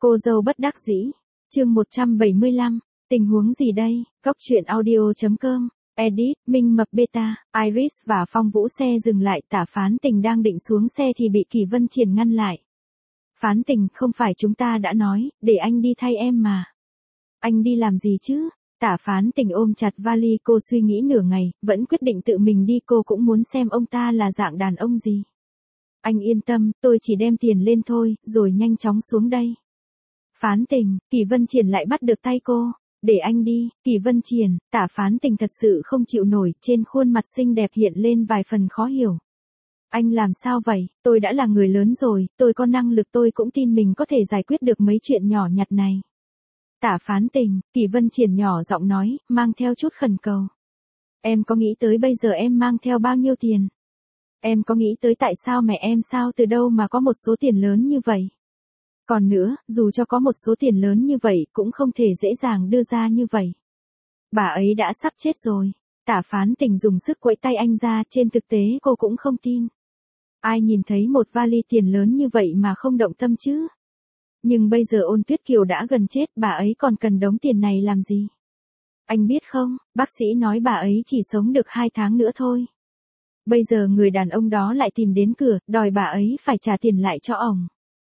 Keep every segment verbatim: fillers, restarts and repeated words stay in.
Cô dâu bất đắc dĩ. Chương một trăm bảy mươi lăm, tình huống gì đây? Góc truyện audio chấm com. Edit, Minh Mập Beta, Iris và Phong Vũ xe dừng lại, Tả Phán Tình đang định xuống xe thì bị Kỳ Vân Triển ngăn lại. Phán Tình, không phải chúng ta đã nói, để anh đi thay em mà. Anh đi làm gì chứ? Tả Phán Tình ôm chặt vali cô suy nghĩ nửa ngày, vẫn quyết định tự mình đi, cô cũng muốn xem ông ta là dạng đàn ông gì. Anh yên tâm, tôi chỉ đem tiền lên thôi, rồi nhanh chóng xuống đây. Phán Tình, Kỳ Vân Triển lại bắt được tay cô. Để anh đi, Kỳ Vân Triển. Tả Phán Tình thật sự không chịu nổi, trên khuôn mặt xinh đẹp hiện lên vài phần khó hiểu. Anh làm sao vậy, tôi đã là người lớn rồi, tôi có năng lực, tôi cũng tin mình có thể giải quyết được mấy chuyện nhỏ nhặt này. Tả Phán Tình, Kỳ Vân Triển nhỏ giọng nói, mang theo chút khẩn cầu. Em có nghĩ tới bây giờ em mang theo bao nhiêu tiền? Em có nghĩ tới tại sao mẹ em sao từ đâu mà có một số tiền lớn như vậy? Còn nữa, dù cho có một số tiền lớn như vậy cũng không thể dễ dàng đưa ra như vậy. Bà ấy đã sắp chết rồi. Tả Phán Tình dùng sức quẫy tay anh ra, trên thực tế cô cũng không tin. Ai nhìn thấy một vali tiền lớn như vậy mà không động tâm chứ? Nhưng bây giờ Ôn Tuyết Kiều đã gần chết, bà ấy còn cần đống tiền này làm gì? Anh biết không, bác sĩ nói bà ấy chỉ sống được hai tháng nữa thôi. Bây giờ người đàn ông đó lại tìm đến cửa, đòi bà ấy phải trả tiền lại cho ổng.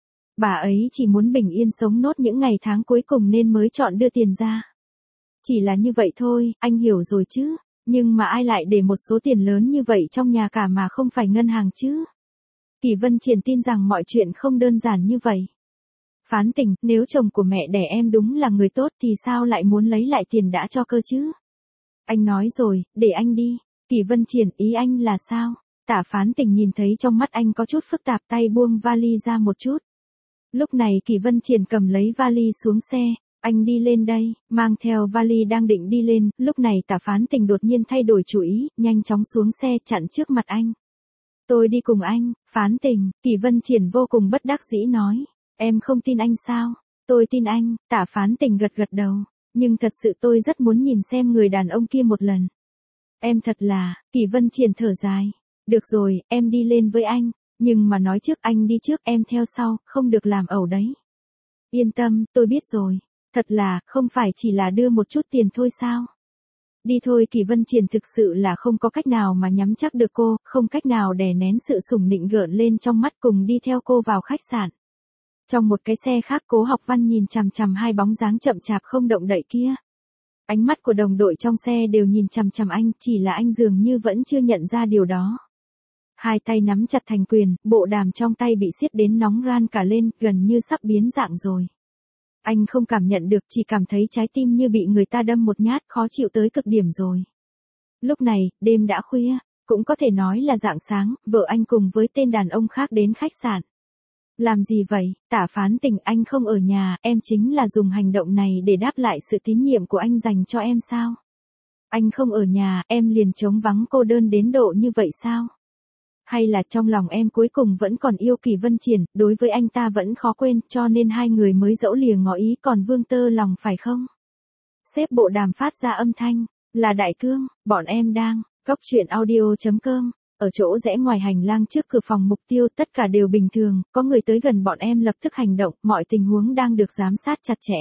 Bà ấy chỉ muốn bình yên sống nốt những ngày tháng cuối cùng nên mới chọn đưa tiền ra. Chỉ là như vậy thôi, anh hiểu rồi chứ. Nhưng mà ai lại để một số tiền lớn như vậy trong nhà cả mà không phải ngân hàng chứ? Kỳ Vân Triển tin rằng mọi chuyện không đơn giản như vậy. Phán Tình, nếu chồng của mẹ đẻ em đúng là người tốt thì sao lại muốn lấy lại tiền đã cho cơ chứ? Anh nói rồi, để anh đi. Kỳ Vân Triển, ý anh là sao? Tả Phán Tình nhìn thấy trong mắt anh có chút phức tạp, tay buông vali ra một chút. Lúc này Kỳ Vân Triển cầm lấy vali xuống xe, anh đi lên đây, mang theo vali đang định đi lên, lúc này Tả Phán Tình đột nhiên thay đổi chủ ý, nhanh chóng xuống xe chặn trước mặt anh. Tôi đi cùng anh. Phán Tình, Kỳ Vân Triển vô cùng bất đắc dĩ nói, em không tin anh sao? Tôi tin anh. Tả Phán Tình gật gật đầu, nhưng thật sự tôi rất muốn nhìn xem người đàn ông kia một lần. Em thật là, Kỳ Vân Triển thở dài, được rồi, em đi lên với anh. Nhưng mà nói trước, anh đi trước, em theo sau, không được làm ẩu đấy. Yên tâm, tôi biết rồi. Thật là, không phải chỉ là đưa một chút tiền thôi sao? Đi thôi. Kỳ Vân Triển thực sự là không có cách nào mà nhắm chắc được cô, không cách nào đè nén sự sủng nịnh gợn lên trong mắt, cùng đi theo cô vào khách sạn. Trong một cái xe khác, Cố Học Văn nhìn chằm chằm hai bóng dáng chậm chạp không động đậy kia. Ánh mắt của đồng đội trong xe đều nhìn chằm chằm anh, chỉ là anh dường như vẫn chưa nhận ra điều đó. Hai tay nắm chặt thành quyền, bộ đàm trong tay bị siết đến nóng ran cả lên, gần như sắp biến dạng rồi. Anh không cảm nhận được, chỉ cảm thấy trái tim như bị người ta đâm một nhát, khó chịu tới cực điểm rồi. Lúc này, đêm đã khuya, cũng có thể nói là rạng sáng, vợ anh cùng với tên đàn ông khác đến khách sạn. Làm gì vậy? Tả Phán Tình, anh không ở nhà, em chính là dùng hành động này để đáp lại sự tín nhiệm của anh dành cho em sao? Anh không ở nhà, em liền trống vắng cô đơn đến độ như vậy sao? Hay là trong lòng em cuối cùng vẫn còn yêu Kỳ Vân Triển, đối với anh ta vẫn khó quên, cho nên hai người mới dẫu lìa ngỏ ý còn vương tơ lòng phải không? Xếp bộ đàm phát ra âm thanh, là Đại Cương, bọn em đang, góc truyện audio chấm com, ở chỗ rẽ ngoài hành lang trước cửa phòng mục tiêu, tất cả đều bình thường, có người tới gần bọn em lập tức hành động, mọi tình huống đang được giám sát chặt chẽ.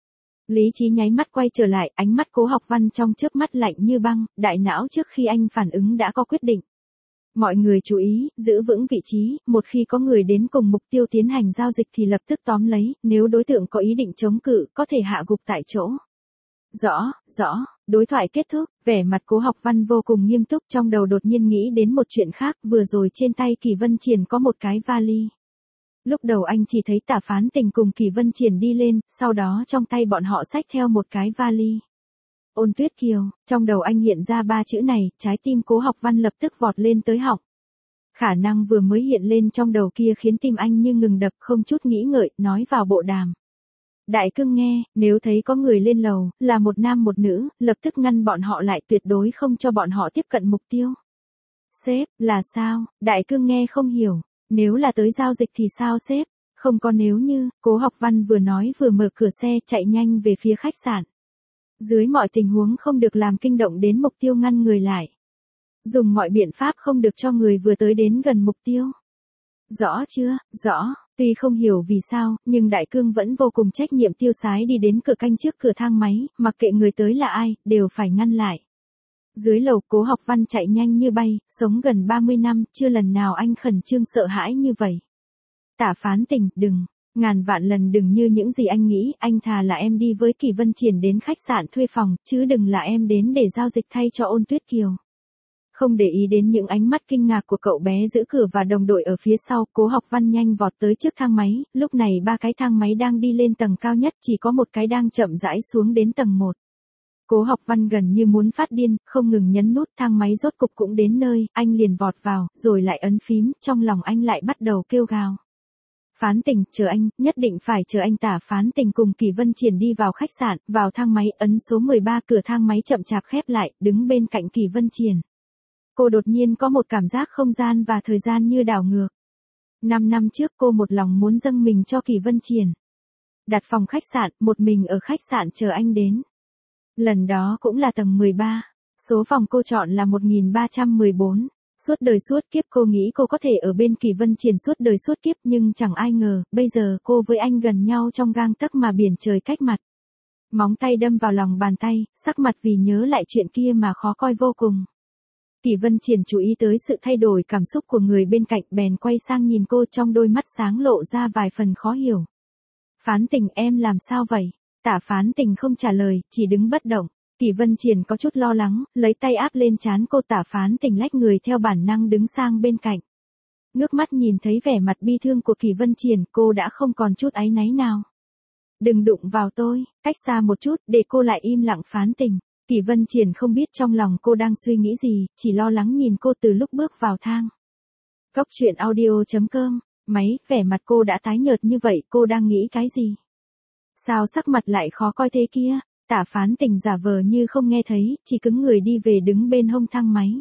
Lý trí nháy mắt quay trở lại, ánh mắt Cố Học Văn trong chớp mắt lạnh như băng, đại não trước khi anh phản ứng đã có quyết định. Mọi người chú ý, giữ vững vị trí, một khi có người đến cùng mục tiêu tiến hành giao dịch thì lập tức tóm lấy, nếu đối tượng có ý định chống cự, có thể hạ gục tại chỗ. Rõ, rõ, đối thoại kết thúc, vẻ mặt Cố Học Văn vô cùng nghiêm túc, trong đầu đột nhiên nghĩ đến một chuyện khác, vừa rồi trên tay Kỳ Vân Triển có một cái vali. Lúc đầu anh chỉ thấy Tả Phán Tình cùng Kỳ Vân Triển đi lên, sau đó trong tay bọn họ xách theo một cái vali. Ôn Tuyết Kiều, trong đầu anh hiện ra ba chữ này, trái tim Cố Học Văn lập tức vọt lên tới họng. Khả năng vừa mới hiện lên trong đầu kia khiến tim anh như ngừng đập, không chút nghĩ ngợi, nói vào bộ đàm. Đại Cương nghe, nếu thấy có người lên lầu, là một nam một nữ, lập tức ngăn bọn họ lại, tuyệt đối không cho bọn họ tiếp cận mục tiêu. Sếp, là sao? Đại Cương nghe không hiểu, nếu là tới giao dịch thì sao sếp? Không có nếu như. Cố Học Văn vừa nói vừa mở cửa xe chạy nhanh về phía khách sạn. Dưới mọi tình huống không được làm kinh động đến mục tiêu, ngăn người lại. Dùng mọi biện pháp không được cho người vừa tới đến gần mục tiêu. Rõ chưa? Rõ. Tuy không hiểu vì sao, nhưng Đại Cương vẫn vô cùng trách nhiệm tiêu sái đi đến cửa canh trước cửa thang máy, mặc kệ người tới là ai, đều phải ngăn lại. Dưới lầu Cố Học Văn chạy nhanh như bay, sống gần ba mươi năm, chưa lần nào anh khẩn trương sợ hãi như vậy. Tả Phán Tình, đừng, ngàn vạn lần đừng như những gì anh nghĩ, anh thà là em đi với Kỳ Vân Triển đến khách sạn thuê phòng, chứ đừng là em đến để giao dịch thay cho Ôn Tuyết Kiều. Không để ý đến những ánh mắt kinh ngạc của cậu bé giữ cửa và đồng đội ở phía sau, Cố Học Văn nhanh vọt tới trước thang máy, lúc này ba cái thang máy đang đi lên tầng cao nhất, chỉ có một cái đang chậm rãi xuống đến tầng một. Cố Học Văn gần như muốn phát điên, không ngừng nhấn nút, thang máy rốt cục cũng đến nơi, anh liền vọt vào, rồi lại ấn phím, trong lòng anh lại bắt đầu kêu gào. Phán Tình, chờ anh, nhất định phải chờ anh. Tả Phán Tình cùng Kỳ Vân Triển đi vào khách sạn, vào thang máy, ấn số mười ba, cửa thang máy chậm chạp khép lại, đứng bên cạnh Kỳ Vân Triển. Cô đột nhiên có một cảm giác không gian và thời gian như đảo ngược. Năm năm trước cô một lòng muốn dâng mình cho Kỳ Vân Triển. Đặt phòng khách sạn, một mình ở khách sạn chờ anh đến. Lần đó cũng là tầng mười ba. Số phòng cô chọn là một nghìn ba trăm mười bốn. Suốt đời suốt kiếp cô nghĩ cô có thể ở bên Kỳ Vân Triển suốt đời suốt kiếp, nhưng chẳng ai ngờ, bây giờ cô với anh gần nhau trong gang tấc mà biển trời cách mặt. Móng tay đâm vào lòng bàn tay, sắc mặt vì nhớ lại chuyện kia mà khó coi vô cùng. Kỳ Vân Triển chú ý tới sự thay đổi cảm xúc của người bên cạnh, bèn quay sang nhìn cô, trong đôi mắt sáng lộ ra vài phần khó hiểu. Phán Tình, em làm sao vậy? Tả Phán Tình không trả lời, chỉ đứng bất động. Kỳ Vân Triển có chút lo lắng, lấy tay áp lên trán cô. Tả Phán Tình lách người theo bản năng đứng sang bên cạnh. Ngước mắt nhìn thấy vẻ mặt bi thương của Kỳ Vân Triển, cô đã không còn chút áy náy nào. Đừng đụng vào tôi, cách xa một chút, để cô lại im lặng. Phán Tình. Kỳ Vân Triển không biết trong lòng cô đang suy nghĩ gì, chỉ lo lắng nhìn cô từ lúc bước vào thang. Góc truyện audio chấm com, máy, vẻ mặt cô đã tái nhợt như vậy, cô đang nghĩ cái gì? Sao sắc mặt lại khó coi thế kia? Tả Phán Tình giả vờ như không nghe thấy, chỉ cứng người đi về đứng bên hông thang máy.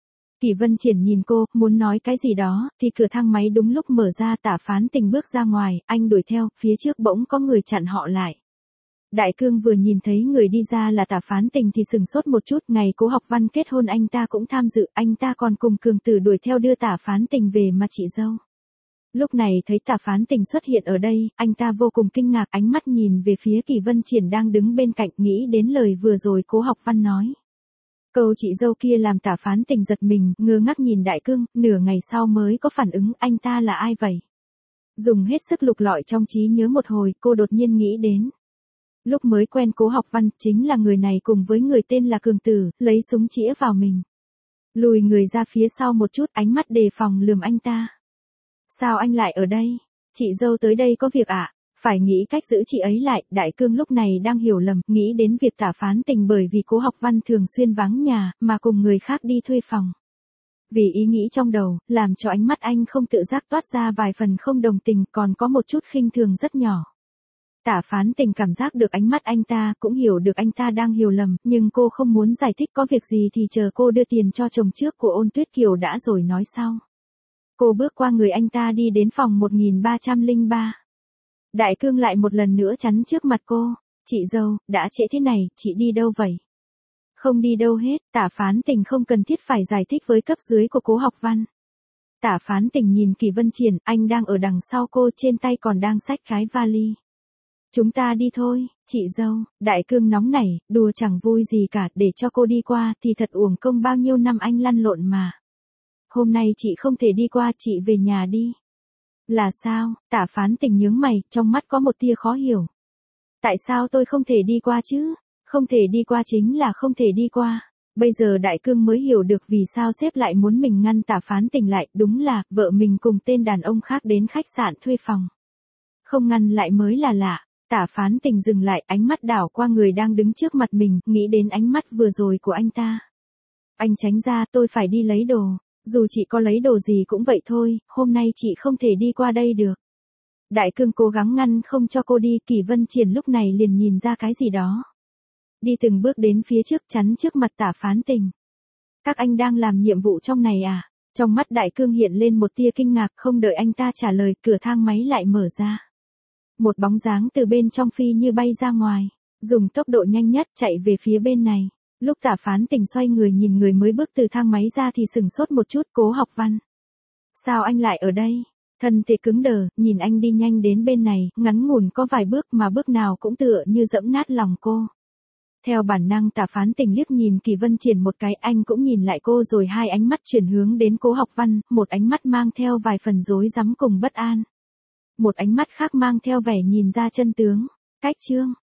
Kỳ Vân Triển nhìn cô, muốn nói cái gì đó, thì cửa thang máy đúng lúc mở ra. Tả Phán Tình bước ra ngoài, anh đuổi theo, phía trước bỗng có người chặn họ lại. Đại Cương vừa nhìn thấy người đi ra là Tả Phán Tình thì sừng sốt một chút, ngày Cố Học Văn kết hôn anh ta cũng tham dự, anh ta còn cùng Cường Tử đuổi theo đưa Tả Phán Tình về mà chị dâu. Lúc này thấy Tả Phán Tình xuất hiện ở đây, anh ta vô cùng kinh ngạc, ánh mắt nhìn về phía Kỳ Vân Triển đang đứng bên cạnh, nghĩ đến lời vừa rồi Cố Học Văn nói. Câu chị dâu kia làm Tả Phán Tình giật mình, ngơ ngác nhìn Đại Cương, nửa ngày sau mới có phản ứng, anh ta là ai vậy? Dùng hết sức lục lọi trong trí nhớ một hồi, cô đột nhiên nghĩ đến. Lúc mới quen Cố Học Văn, chính là người này cùng với người tên là Cường Tử, lấy súng chĩa vào mình. Lùi người ra phía sau một chút, ánh mắt đề phòng lườm anh ta. Sao anh lại ở đây? Chị dâu tới đây có việc ạ? À? Phải nghĩ cách giữ chị ấy lại. Đại Cương lúc này đang hiểu lầm, nghĩ đến việc Tả Phán Tình bởi vì Cố Học Văn thường xuyên vắng nhà, mà cùng người khác đi thuê phòng. Vì ý nghĩ trong đầu, làm cho ánh mắt anh không tự giác toát ra vài phần không đồng tình, còn có một chút khinh thường rất nhỏ. Tả Phán Tình cảm giác được ánh mắt anh ta, cũng hiểu được anh ta đang hiểu lầm, nhưng cô không muốn giải thích, có việc gì thì chờ cô đưa tiền cho chồng trước của Ôn Tuyết Kiều đã rồi nói sau. Cô bước qua người anh ta đi đến phòng một nghìn ba trăm lẻ ba. Đại Cương lại một lần nữa chắn trước mặt cô. Chị dâu, đã trễ thế này, chị đi đâu vậy? Không đi đâu hết. Tả Phán Tình không cần thiết phải giải thích với cấp dưới của Cố Học Văn. Tả Phán Tình nhìn Kỳ Vân Triển, anh đang ở đằng sau cô, trên tay còn đang xách cái vali. Chúng ta đi thôi, chị dâu. Đại Cương nóng nảy, đùa chẳng vui gì cả, để cho cô đi qua thì thật uổng công bao nhiêu năm anh lăn lộn mà. Hôm nay chị không thể đi qua, chị về nhà đi. Là sao? Tả Phán Tình nhướng mày, trong mắt có một tia khó hiểu. Tại sao tôi không thể đi qua chứ? Không thể đi qua chính là không thể đi qua. Bây giờ Đại Cương mới hiểu được vì sao sếp lại muốn mình ngăn Tả Phán Tình lại, đúng là, vợ mình cùng tên đàn ông khác đến khách sạn thuê phòng. Không ngăn lại mới là lạ. Tả Phán Tình dừng lại, ánh mắt đảo qua người đang đứng trước mặt mình, nghĩ đến ánh mắt vừa rồi của anh ta. Anh tránh ra, tôi phải đi lấy đồ. Dù chị có lấy đồ gì cũng vậy thôi, hôm nay chị không thể đi qua đây được. Đại Cương cố gắng ngăn không cho cô đi, Kỳ Vân Triển lúc này liền nhìn ra cái gì đó. Đi từng bước đến phía trước, chắn trước mặt Tả Phán Tình. Các anh đang làm nhiệm vụ trong này à? Trong mắt Đại Cương hiện lên một tia kinh ngạc, không đợi anh ta trả lời, cửa thang máy lại mở ra. Một bóng dáng từ bên trong phi như bay ra ngoài, dùng tốc độ nhanh nhất chạy về phía bên này. Lúc Tả Phán Tình xoay người nhìn người mới bước từ thang máy ra thì sừng sốt một chút. Cố Học Văn. Sao anh lại ở đây? Thân thể cứng đờ, nhìn anh đi nhanh đến bên này, ngắn ngủn có vài bước mà bước nào cũng tựa như dẫm nát lòng cô. Theo bản năng Tả Phán Tình liếc nhìn Kỳ Vân Triển một cái, anh cũng nhìn lại cô rồi hai ánh mắt chuyển hướng đến Cố Học Văn, một ánh mắt mang theo vài phần rối rắm cùng bất an. Một ánh mắt khác mang theo vẻ nhìn ra chân tướng. Cách chương